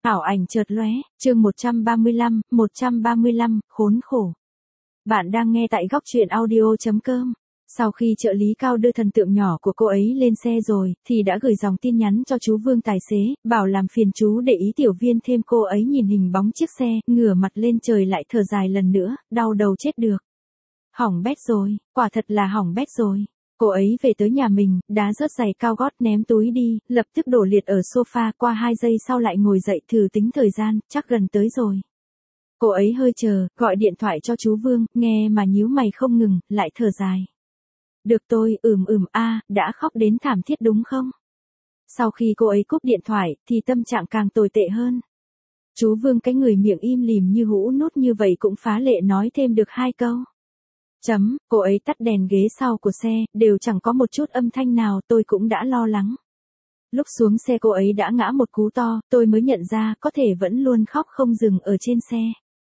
Ảo ảnh chợt lóe, chương 135, khốn khổ. Bạn đang nghe tại góc truyện audio.com. Sau khi trợ lý Cao đưa thần tượng nhỏ của cô ấy lên xe rồi, thì đã gửi dòng tin nhắn cho chú Vương tài xế, bảo làm phiền chú để ý tiểu viên thêm. Cô ấy nhìn hình bóng chiếc xe, ngửa mặt lên trời lại thở dài lần nữa, đau đầu chết được. Hỏng bét rồi, quả thật là hỏng bét rồi. Cô ấy về tới nhà mình, đá rớt giày cao gót ném túi đi, lập tức đổ liệt ở sofa, qua 2 giây sau lại ngồi dậy thử tính thời gian, chắc gần tới rồi. Cô ấy hơi chờ, gọi điện thoại cho chú Vương, nghe mà nhíu mày không ngừng, lại thở dài. Được tôi, đã khóc đến thảm thiết đúng không? Sau khi cô ấy cúp điện thoại, thì tâm trạng càng tồi tệ hơn. Chú Vương cái người miệng im lìm như hũ nút như vậy cũng phá lệ nói thêm được 2 câu. Cô ấy tắt đèn ghế sau của xe, đều chẳng có một chút âm thanh nào, tôi cũng đã lo lắng. Lúc xuống xe cô ấy đã ngã một cú to, tôi mới nhận ra có thể vẫn luôn khóc không dừng ở trên xe.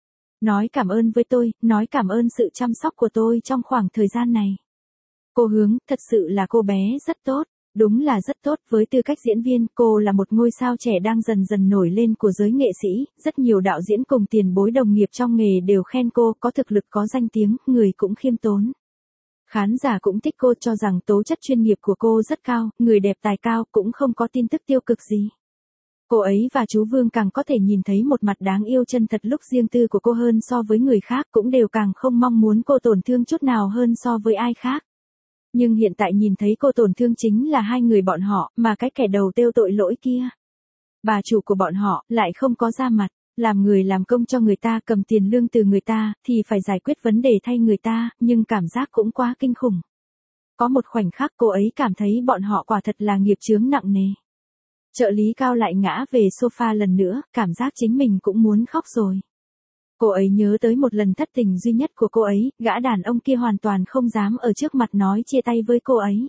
Nói cảm ơn với tôi, nói cảm ơn sự chăm sóc của tôi trong khoảng thời gian này. Cô Hướng, thật sự là cô bé rất tốt. Đúng là rất tốt, với tư cách diễn viên, cô là một ngôi sao trẻ đang dần dần nổi lên của giới nghệ sĩ, rất nhiều đạo diễn cùng tiền bối đồng nghiệp trong nghề đều khen cô, có thực lực có danh tiếng, người cũng khiêm tốn. Khán giả cũng thích cô, cho rằng tố chất chuyên nghiệp của cô rất cao, người đẹp tài cao, cũng không có tin tức tiêu cực gì. Cô ấy và chú Vương càng có thể nhìn thấy một mặt đáng yêu chân thật lúc riêng tư của cô hơn so với người khác, cũng đều càng không mong muốn cô tổn thương chút nào hơn so với ai khác. Nhưng hiện tại nhìn thấy cô tổn thương chính là 2 người bọn họ, mà cái kẻ đầu tiêu tội lỗi kia. Bà chủ của bọn họ, lại không có ra mặt, làm người làm công cho người ta, cầm tiền lương từ người ta, thì phải giải quyết vấn đề thay người ta, nhưng cảm giác cũng quá kinh khủng. Có một khoảnh khắc cô ấy cảm thấy bọn họ quả thật là nghiệp chướng nặng nề. Trợ lý Cao lại ngã về sofa lần nữa, cảm giác chính mình cũng muốn khóc rồi. Cô ấy nhớ tới một lần thất tình duy nhất của cô ấy, gã đàn ông kia hoàn toàn không dám ở trước mặt nói chia tay với cô ấy.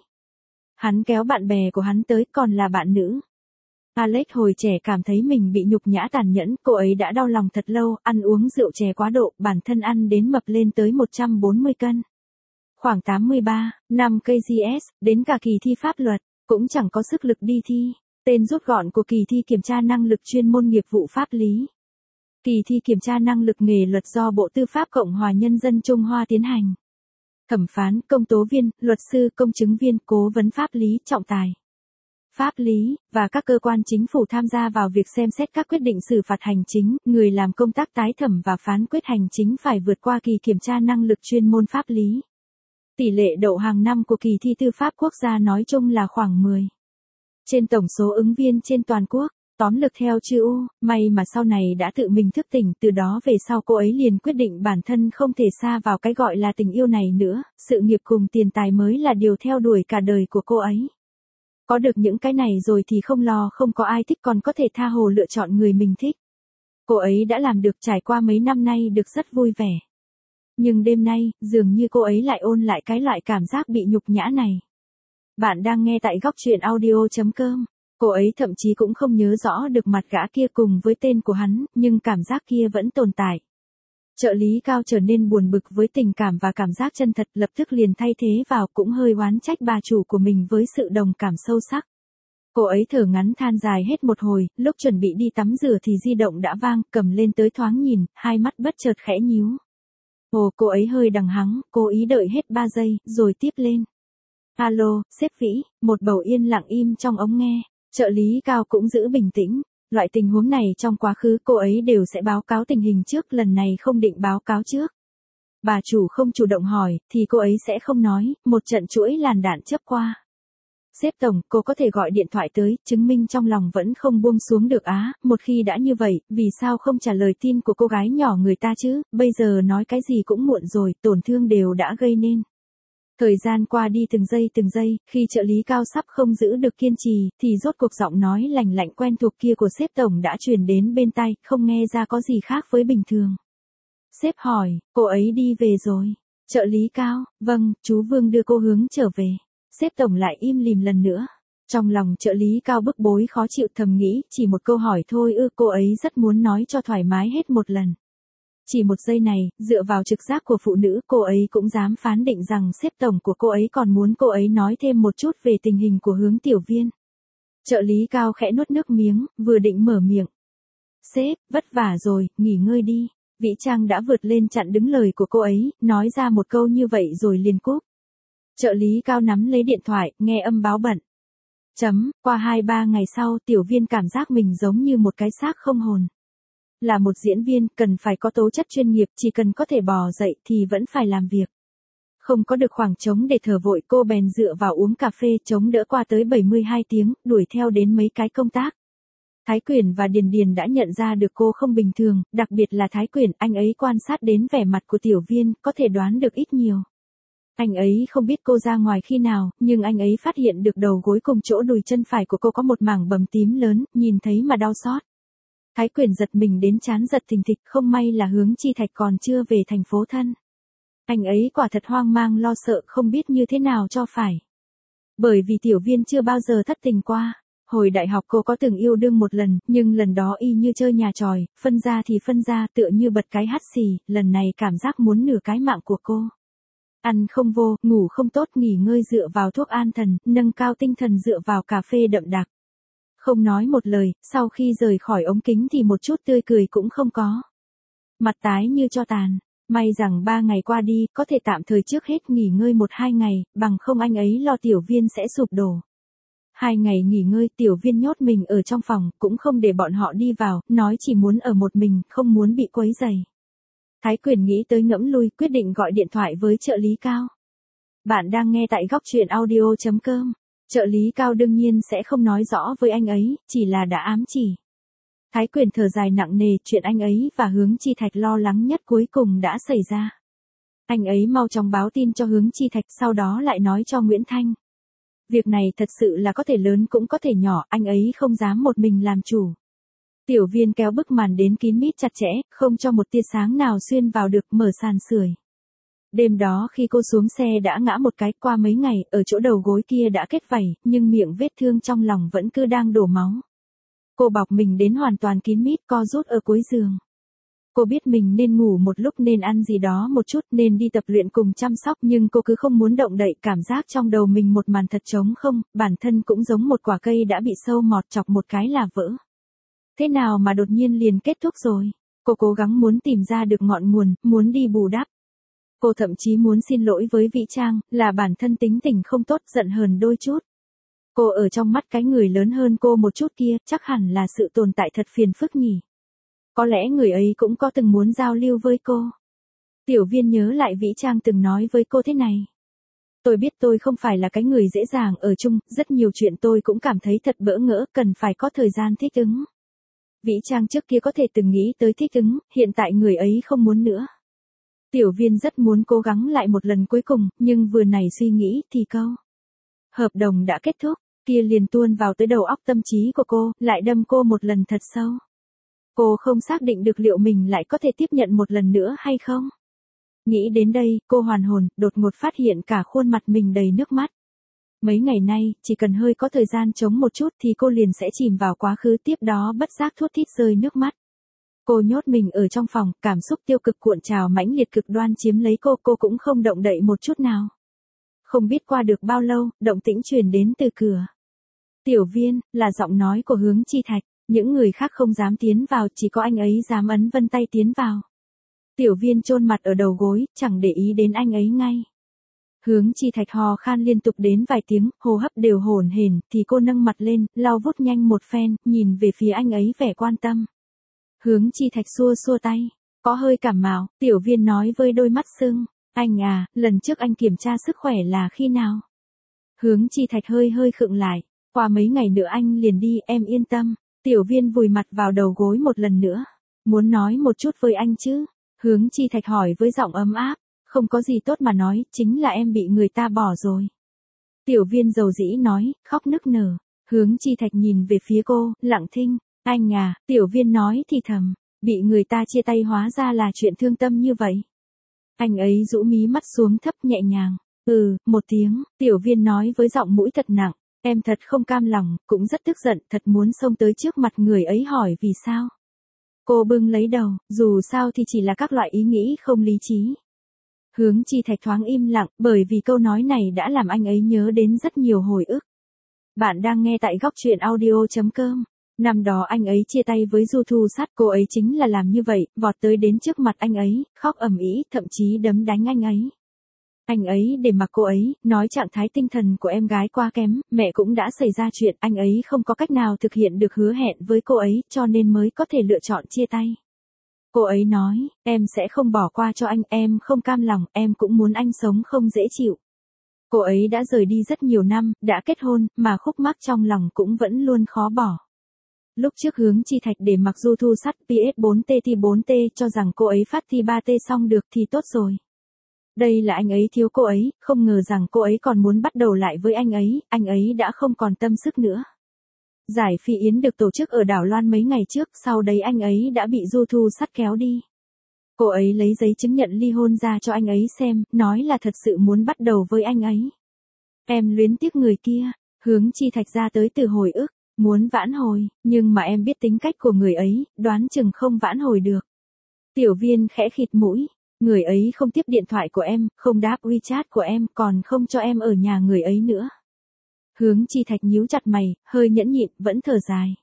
Hắn kéo bạn bè của hắn tới, còn là bạn nữ. Alex hồi trẻ cảm thấy mình bị nhục nhã tàn nhẫn, cô ấy đã đau lòng thật lâu, ăn uống rượu chè quá độ, bản thân ăn đến mập lên tới 140 cân. Khoảng 83, năm kgs, đến cả kỳ thi pháp luật, cũng chẳng có sức lực đi thi. Tên rút gọn của kỳ thi kiểm tra năng lực chuyên môn nghiệp vụ pháp lý. Kỳ thi kiểm tra năng lực nghề luật do Bộ Tư pháp Cộng hòa Nhân dân Trung Hoa tiến hành. Thẩm phán, công tố viên, luật sư, công chứng viên, cố vấn pháp lý, trọng tài. Pháp lý, và các cơ quan chính phủ tham gia vào việc xem xét các quyết định xử phạt hành chính, người làm công tác tái thẩm và phán quyết hành chính phải vượt qua kỳ kiểm tra năng lực chuyên môn pháp lý. Tỷ lệ đậu hàng năm của kỳ thi tư pháp quốc gia nói chung là khoảng 10. Trên tổng số ứng viên trên toàn quốc. Tóm lược theo chữ U, may mà sau này đã tự mình thức tỉnh, từ đó về sau cô ấy liền quyết định bản thân không thể sa vào cái gọi là tình yêu này nữa, sự nghiệp cùng tiền tài mới là điều theo đuổi cả đời của cô ấy. Có được những cái này rồi thì không lo không có ai thích, còn có thể tha hồ lựa chọn người mình thích. Cô ấy đã làm được, trải qua mấy năm nay được rất vui vẻ. Nhưng đêm nay, dường như cô ấy lại ôn lại cái loại cảm giác bị nhục nhã này. Bạn đang nghe tại góc truyện audio.com. Cô ấy thậm chí cũng không nhớ rõ được mặt gã kia cùng với tên của hắn, nhưng cảm giác kia vẫn tồn tại. Trợ lý Cao trở nên buồn bực với tình cảm và cảm giác chân thật, lập tức liền thay thế vào, cũng hơi oán trách bà chủ của mình với sự đồng cảm sâu sắc. Cô ấy thở ngắn than dài hết một hồi, lúc chuẩn bị đi tắm rửa thì di động đã vang, cầm lên tới thoáng nhìn, hai mắt bất chợt khẽ nhíu. Cô ấy hơi đằng hắng, cố ý đợi hết 3 giây, rồi tiếp lên. Alo, sếp Vĩ, một bầu yên lặng im trong ống nghe. Trợ lý Cao cũng giữ bình tĩnh, loại tình huống này trong quá khứ cô ấy đều sẽ báo cáo tình hình trước, lần này không định báo cáo trước. Bà chủ không chủ động hỏi, thì cô ấy sẽ không nói, một trận chuỗi làn đạn chớp qua. Sếp tổng, cô có thể gọi điện thoại tới, chứng minh trong lòng vẫn không buông xuống được á, một khi đã như vậy, vì sao không trả lời tin của cô gái nhỏ người ta chứ, bây giờ nói cái gì cũng muộn rồi, tổn thương đều đã gây nên. Thời gian qua đi từng giây, khi trợ lý Cao sắp không giữ được kiên trì, thì rốt cuộc giọng nói lành lạnh quen thuộc kia của sếp tổng đã truyền đến bên tai, không nghe ra có gì khác với bình thường. Sếp hỏi, cô ấy đi về rồi. Trợ lý Cao, vâng, chú Vương đưa cô Hướng trở về. Sếp tổng lại im lìm lần nữa. Trong lòng trợ lý Cao bức bối khó chịu, thầm nghĩ, chỉ một câu hỏi thôi cô ấy rất muốn nói cho thoải mái hết một lần. Chỉ một giây này, dựa vào trực giác của phụ nữ, cô ấy cũng dám phán định rằng sếp tổng của cô ấy còn muốn cô ấy nói thêm một chút về tình hình của Hướng tiểu viên. Trợ lý Cao khẽ nuốt nước miếng, vừa định mở miệng. Sếp, vất vả rồi, nghỉ ngơi đi. Vĩ Trang đã vượt lên chặn đứng lời của cô ấy, nói ra một câu như vậy rồi liền cúp. Trợ lý Cao nắm lấy điện thoại, nghe âm báo bận. Qua 2-3 ngày sau, Tiểu Viên cảm giác mình giống như một cái xác không hồn. Là một diễn viên, cần phải có tố chất chuyên nghiệp, chỉ cần có thể bò dậy thì vẫn phải làm việc. Không có được khoảng trống để thở vội, cô bèn dựa vào uống cà phê chống đỡ qua tới 72 tiếng, đuổi theo đến mấy cái công tác. Thái Quyển và Điền Điền đã nhận ra được cô không bình thường, đặc biệt là Thái Quyển, anh ấy quan sát đến vẻ mặt của Tiểu Viên, có thể đoán được ít nhiều. Anh ấy không biết cô ra ngoài khi nào, nhưng anh ấy phát hiện được đầu gối cùng chỗ đùi chân phải của cô có một mảng bầm tím lớn, nhìn thấy mà đau xót. Thái Quyển giật mình đến trán giật thình thịch, không may là Hướng Chi Thạch còn chưa về thành phố thân. Anh ấy quả thật hoang mang lo sợ, không biết như thế nào cho phải. Bởi vì Tiểu Viên chưa bao giờ thất tình qua. Hồi đại học cô có từng yêu đương một lần, nhưng lần đó y như chơi nhà tròi, phân ra thì phân ra, tựa như bật cái hắt xì, lần này cảm giác muốn nửa cái mạng của cô. Ăn không vô, ngủ không tốt, nghỉ ngơi dựa vào thuốc an thần, nâng cao tinh thần dựa vào cà phê đậm đặc. Không nói một lời, sau khi rời khỏi ống kính thì một chút tươi cười cũng không có. Mặt tái như tro tàn. May rằng 3 ngày qua đi, có thể tạm thời trước hết nghỉ ngơi 1-2 ngày, bằng không anh ấy lo Tiểu Viên sẽ sụp đổ. 2 ngày nghỉ ngơi, Tiểu Viên nhốt mình ở trong phòng, cũng không để bọn họ đi vào, nói chỉ muốn ở một mình, không muốn bị quấy rầy. Thái Quyển nghĩ tới ngẫm lui, quyết định gọi điện thoại với trợ lý Cao. Bạn đang nghe tại góc truyện audio.com. Trợ lý Cao đương nhiên sẽ không nói rõ với anh ấy, chỉ là đã ám chỉ. Thái Quyển thở dài nặng nề, chuyện anh ấy và Hướng Chi Thạch lo lắng nhất cuối cùng đã xảy ra. Anh ấy mau chóng báo tin cho Hướng Chi Thạch, sau đó lại nói cho Nguyễn Thanh. Việc này thật sự là có thể lớn cũng có thể nhỏ, anh ấy không dám một mình làm chủ. Tiểu Viên kéo bức màn đến kín mít chặt chẽ, không cho một tia sáng nào xuyên vào được, mở sàn sưởi. Đêm đó khi cô xuống xe đã ngã một cái, qua mấy ngày, ở chỗ đầu gối kia đã kết vảy, nhưng miệng vết thương trong lòng vẫn cứ đang đổ máu. Cô bọc mình đến hoàn toàn kín mít, co rút ở cuối giường. Cô biết mình nên ngủ một lúc, nên ăn gì đó một chút, nên đi tập luyện cùng chăm sóc, nhưng cô cứ không muốn động đậy, cảm giác trong đầu mình một màn thật trống không, bản thân cũng giống một quả cây đã bị sâu mọt chọc một cái là vỡ. Thế nào mà đột nhiên liền kết thúc rồi? Cô cố gắng muốn tìm ra được ngọn nguồn, muốn đi bù đắp. Cô thậm chí muốn xin lỗi với Vĩ Trang, là bản thân tính tình không tốt, giận hờn đôi chút. Cô ở trong mắt cái người lớn hơn cô một chút kia, chắc hẳn là sự tồn tại thật phiền phức nhỉ. Có lẽ người ấy cũng có từng muốn giao lưu với cô. Tiểu Viên nhớ lại Vĩ Trang từng nói với cô thế này. Tôi biết tôi không phải là cái người dễ dàng ở chung, rất nhiều chuyện tôi cũng cảm thấy thật bỡ ngỡ, cần phải có thời gian thích ứng. Vĩ Trang trước kia có thể từng nghĩ tới thích ứng, hiện tại người ấy không muốn nữa. Tiểu Viên rất muốn cố gắng lại một lần cuối cùng, nhưng vừa nảy suy nghĩ thì câu hợp đồng đã kết thúc, kia liền tuôn vào tới đầu óc tâm trí của cô, lại đâm cô một lần thật sâu. Cô không xác định được liệu mình lại có thể tiếp nhận một lần nữa hay không. Nghĩ đến đây, cô hoàn hồn, đột ngột phát hiện cả khuôn mặt mình đầy nước mắt. Mấy ngày nay, chỉ cần hơi có thời gian trống một chút thì cô liền sẽ chìm vào quá khứ, tiếp đó bất giác thút thít rơi nước mắt. Cô nhốt mình ở trong phòng, cảm xúc tiêu cực cuộn trào mãnh liệt cực đoan chiếm lấy cô cũng không động đậy một chút nào. Không biết qua được bao lâu, động tĩnh truyền đến từ cửa. Tiểu Viên, là giọng nói của Hướng Chi Thạch, những người khác không dám tiến vào, chỉ có anh ấy dám ấn vân tay tiến vào. Tiểu Viên chôn mặt ở đầu gối, chẳng để ý đến anh ấy ngay. Hướng Chi Thạch hò khan liên tục đến vài tiếng, hô hấp đều hổn hển, thì cô nâng mặt lên, lau vút nhanh một phen, nhìn về phía anh ấy vẻ quan tâm. Hướng Chi Thạch xua xua tay, có hơi cảm mạo, Tiểu Viên nói với đôi mắt sưng, anh à, lần trước anh kiểm tra sức khỏe là khi nào? Hướng Chi Thạch hơi khựng lại, qua mấy ngày nữa anh liền đi, em yên tâm. Tiểu Viên vùi mặt vào đầu gối một lần nữa, muốn nói một chút với anh chứ? Hướng Chi Thạch hỏi với giọng ấm áp, không có gì tốt mà nói, chính là em bị người ta bỏ rồi. Tiểu Viên dầu dĩ nói, khóc nức nở. Hướng Chi Thạch nhìn về phía cô, lặng thinh, anh à, Tiểu Viên nói thì thầm, bị người ta chia tay hóa ra là chuyện thương tâm như vậy. Anh ấy rũ mí mắt xuống thấp nhẹ nhàng, một tiếng, Tiểu Viên nói với giọng mũi thật nặng, em thật không cam lòng, cũng rất tức giận, thật muốn xông tới trước mặt người ấy hỏi vì sao. Cô bưng lấy đầu, dù sao thì chỉ là các loại ý nghĩ không lý trí. Hướng Chi Thạch thoáng im lặng, bởi vì câu nói này đã làm anh ấy nhớ đến rất nhiều hồi ức. Bạn đang nghe tại góc truyện audio.com. Năm đó anh ấy chia tay với Du Thu Sát, cô ấy chính là làm như vậy, vọt tới đến trước mặt anh ấy, khóc ầm ĩ, thậm chí đấm đánh anh ấy. Anh ấy để mặc cô ấy, nói trạng thái tinh thần của em gái quá kém, mẹ cũng đã xảy ra chuyện, anh ấy không có cách nào thực hiện được hứa hẹn với cô ấy, cho nên mới có thể lựa chọn chia tay. Cô ấy nói, em sẽ không bỏ qua cho anh, em không cam lòng, em cũng muốn anh sống không dễ chịu. Cô ấy đã rời đi rất nhiều năm, đã kết hôn, mà khúc mắc trong lòng cũng vẫn luôn khó bỏ. Lúc trước Hướng Chi Thạch để mặc Du Thu Sát PS4T thi 4T cho rằng cô ấy phát thi 3T xong được thì tốt rồi. Đây là anh ấy thiếu cô ấy, không ngờ rằng cô ấy còn muốn bắt đầu lại với anh ấy đã không còn tâm sức nữa. Giải Phi Yến được tổ chức ở đảo Loan mấy ngày trước, sau đấy anh ấy đã bị Du Thu Sát kéo đi. Cô ấy lấy giấy chứng nhận ly hôn ra cho anh ấy xem, nói là thật sự muốn bắt đầu với anh ấy. Em luyến tiếc người kia, Hướng Chi Thạch ra tới từ hồi ức, muốn vãn hồi, nhưng mà em biết tính cách của người ấy, đoán chừng không vãn hồi được. Tiểu Viên khẽ khịt mũi, người ấy không tiếp điện thoại của em, không đáp WeChat của em, còn không cho em ở nhà người ấy nữa. Hướng Chi Thạch nhíu chặt mày, hơi nhẫn nhịn, vẫn thở dài.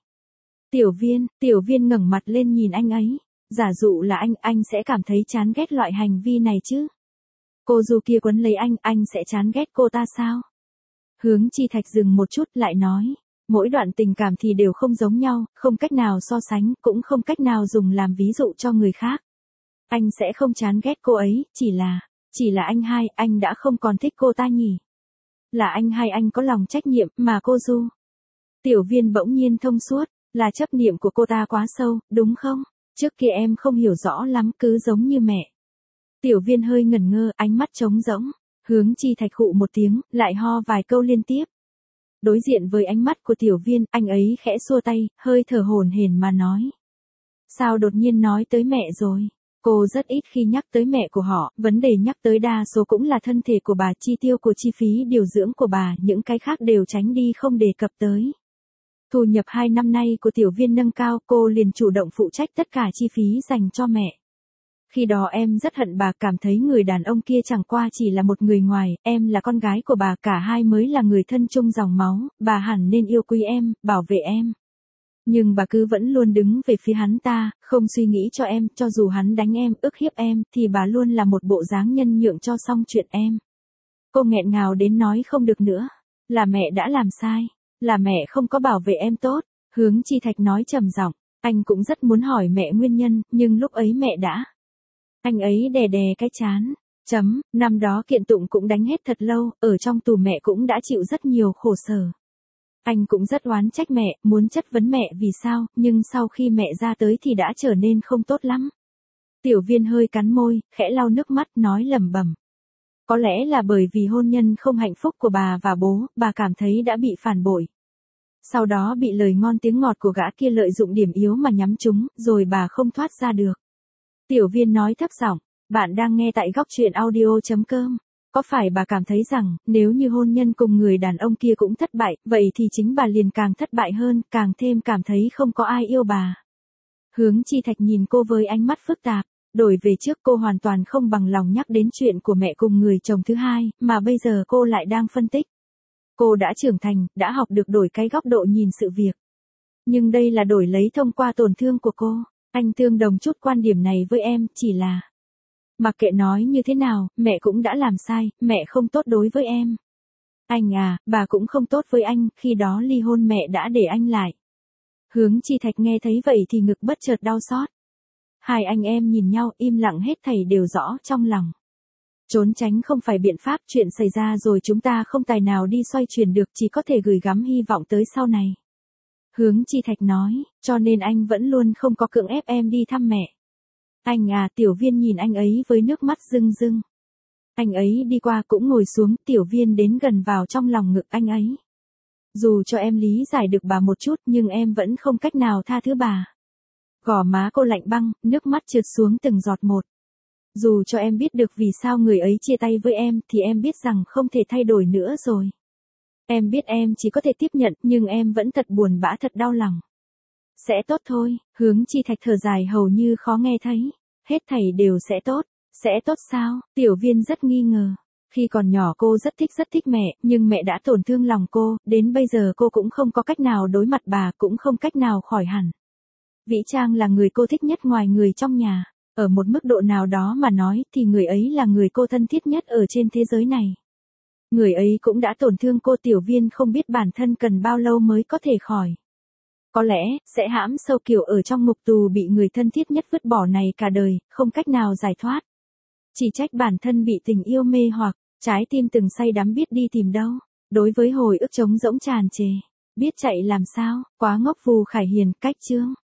Tiểu Viên ngẩng mặt lên nhìn anh ấy. Giả dụ là anh sẽ cảm thấy chán ghét loại hành vi này chứ? Cô Du kia quấn lấy anh sẽ chán ghét cô ta sao? Hướng Chi Thạch dừng một chút lại nói, mỗi đoạn tình cảm thì đều không giống nhau, không cách nào so sánh, cũng không cách nào dùng làm ví dụ cho người khác. Anh sẽ không chán ghét cô ấy, chỉ là anh đã không còn thích cô ta nhỉ? Là anh hay anh có lòng trách nhiệm, mà cô Du? Tiểu Viên bỗng nhiên thông suốt, là chấp niệm của cô ta quá sâu, đúng không? Trước kia em không hiểu rõ lắm, cứ giống như mẹ. Tiểu Viên hơi ngẩn ngơ, ánh mắt trống rỗng. Hướng Chi Thạch khụ một tiếng, lại ho vài câu liên tiếp. Đối diện với ánh mắt của Tiểu Viên, anh ấy khẽ xua tay, hơi thở hổn hển mà nói. Sao đột nhiên nói tới mẹ rồi? Cô rất ít khi nhắc tới mẹ của họ, vấn đề nhắc tới đa số cũng là thân thể của bà, chi tiêu của chi phí điều dưỡng của bà, những cái khác đều tránh đi không đề cập tới. Thu nhập 2 năm nay của Tiểu Viên nâng cao, cô liền chủ động phụ trách tất cả chi phí dành cho mẹ. Khi đó em rất hận bà, cảm thấy người đàn ông kia chẳng qua chỉ là một người ngoài, em là con gái của bà, cả hai mới là người thân chung dòng máu, bà hẳn nên yêu quý em, bảo vệ em. Nhưng bà cứ vẫn luôn đứng về phía hắn ta, không suy nghĩ cho em, cho dù hắn đánh em, ức hiếp em, thì bà luôn là một bộ dáng nhân nhượng cho xong chuyện em. Cô nghẹn ngào đến nói không được nữa. Là mẹ đã làm sai. Là mẹ không có bảo vệ em tốt. Hướng Chi Thạch nói trầm giọng. Anh cũng rất muốn hỏi mẹ nguyên nhân, nhưng lúc ấy mẹ đã. Anh ấy đè đè cái chán. Năm đó Kiện Tụng cũng đánh hết thật lâu, ở trong tù mẹ cũng đã chịu rất nhiều khổ sở. Anh cũng rất oán trách mẹ, muốn chất vấn mẹ vì sao, nhưng sau khi mẹ ra tới thì đã trở nên không tốt lắm. Tiểu Viên hơi cắn môi, khẽ lau nước mắt, nói lẩm bẩm. Có lẽ là bởi vì hôn nhân không hạnh phúc của bà và bố, bà cảm thấy đã bị phản bội. Sau đó bị lời ngon tiếng ngọt của gã kia lợi dụng điểm yếu mà nhắm trúng, rồi bà không thoát ra được. Tiểu Viên nói thấp giọng, bạn đang nghe tại góc truyện audio.com. Có phải bà cảm thấy rằng, nếu như hôn nhân cùng người đàn ông kia cũng thất bại, vậy thì chính bà liền càng thất bại hơn, càng thêm cảm thấy không có ai yêu bà. Hướng Chi Thạch nhìn cô với ánh mắt phức tạp, đổi về trước cô hoàn toàn không bằng lòng nhắc đến chuyện của mẹ cùng người chồng thứ hai, mà bây giờ cô lại đang phân tích. Cô đã trưởng thành, đã học được đổi cái góc độ nhìn sự việc. Nhưng đây là đổi lấy thông qua tổn thương của cô. Anh tương đồng chút quan điểm này với em, chỉ là mặc kệ nói như thế nào, mẹ cũng đã làm sai, mẹ không tốt đối với em. Anh à, bà cũng không tốt với anh, khi đó ly hôn mẹ đã để anh lại. Hướng Chi Thạch nghe thấy vậy thì ngực bất chợt đau xót. Hai anh em nhìn nhau, im lặng, hết thảy đều rõ trong lòng. Trốn tránh không phải biện pháp, chuyện xảy ra rồi chúng ta không tài nào đi xoay chuyển được, chỉ có thể gửi gắm hy vọng tới sau này. Hướng Chi Thạch nói, cho nên anh vẫn luôn không có cưỡng ép em đi thăm mẹ. Anh à, Tiểu Viên nhìn anh ấy với nước mắt rưng rưng. Anh ấy đi qua cũng ngồi xuống, Tiểu Viên đến gần vào trong lòng ngực anh ấy. Dù cho em lý giải được bà một chút, nhưng em vẫn không cách nào tha thứ bà. Gò má cô lạnh băng, nước mắt trượt xuống từng giọt một. Dù cho em biết được vì sao người ấy chia tay với em, thì em biết rằng không thể thay đổi nữa rồi. Em biết em chỉ có thể tiếp nhận, nhưng em vẫn thật buồn bã, thật đau lòng. Sẽ tốt thôi, Hướng Chi Thạch thở dài hầu như khó nghe thấy. Hết thảy đều sẽ tốt. Sẽ tốt sao? Tiểu Viên rất nghi ngờ. Khi còn nhỏ cô rất thích mẹ, nhưng mẹ đã tổn thương lòng cô, đến bây giờ cô cũng không có cách nào đối mặt bà, cũng không cách nào khỏi hẳn. Vĩ Trang là người cô thích nhất ngoài người trong nhà. Ở một mức độ nào đó mà nói thì người ấy là người cô thân thiết nhất ở trên thế giới này. Người ấy cũng đã tổn thương cô. Tiểu Viên không biết bản thân cần bao lâu mới có thể khỏi. Có lẽ, sẽ hãm sâu kiểu ở trong ngục tù bị người thân thiết nhất vứt bỏ này cả đời, không cách nào giải thoát. Chỉ trách bản thân bị tình yêu mê hoặc, trái tim từng say đắm biết đi tìm đâu. Đối với hồi ức trống rỗng tràn trề, biết chạy làm sao, quá ngốc. Phù Khải Hiền, cách chương.